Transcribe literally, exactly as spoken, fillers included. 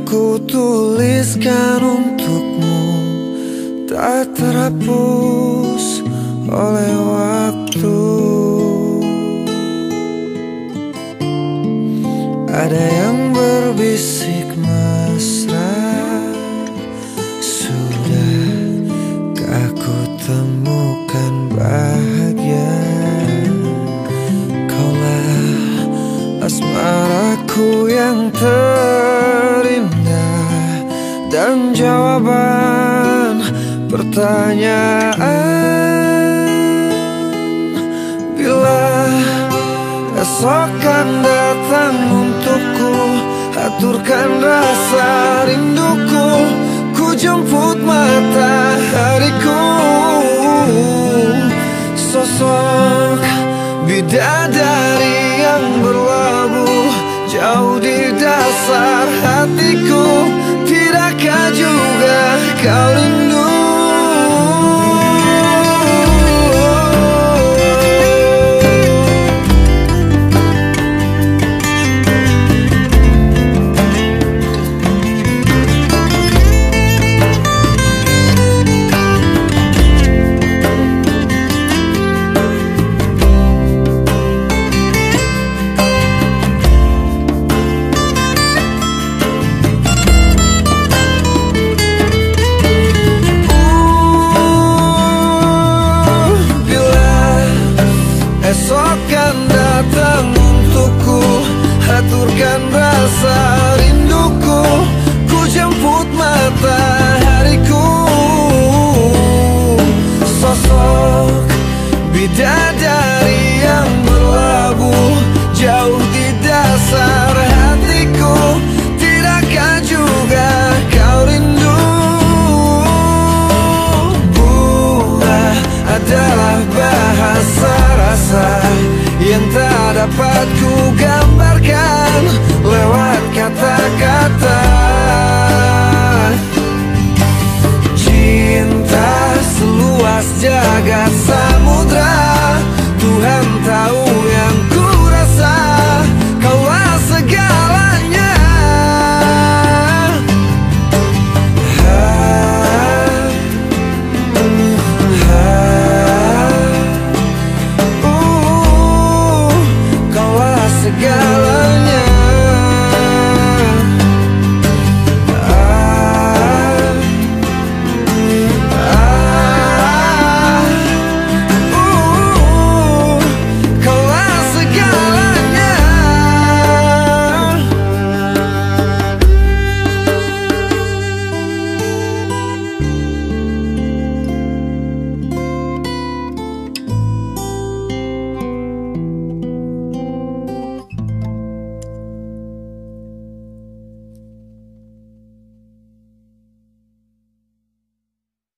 ku tuliskan untukmu tak terhapus oleh waktu. Ada yang berbisik mesra, sudahkah ku temukan bahagia? Kaulah asmaraku yang terindah dan jawaban pertanyaan. Bila esok kan datang untukku, aturkan rasa rinduku, ku jemput matahariku. Sosok bidadari yang berlabuh jauh di dasar hatiku, tidakkah juga kau rindu? Esok kan datang untukku, aturkan rasa rinduku, ku jemput matahariku. Sosok bidadari yang berlabuh jauh di dasar hatiku, tidakkah juga kau rindu? Bunga adalah bahasa rasa yang tak dapat ku gambarkan lewat kata-kata.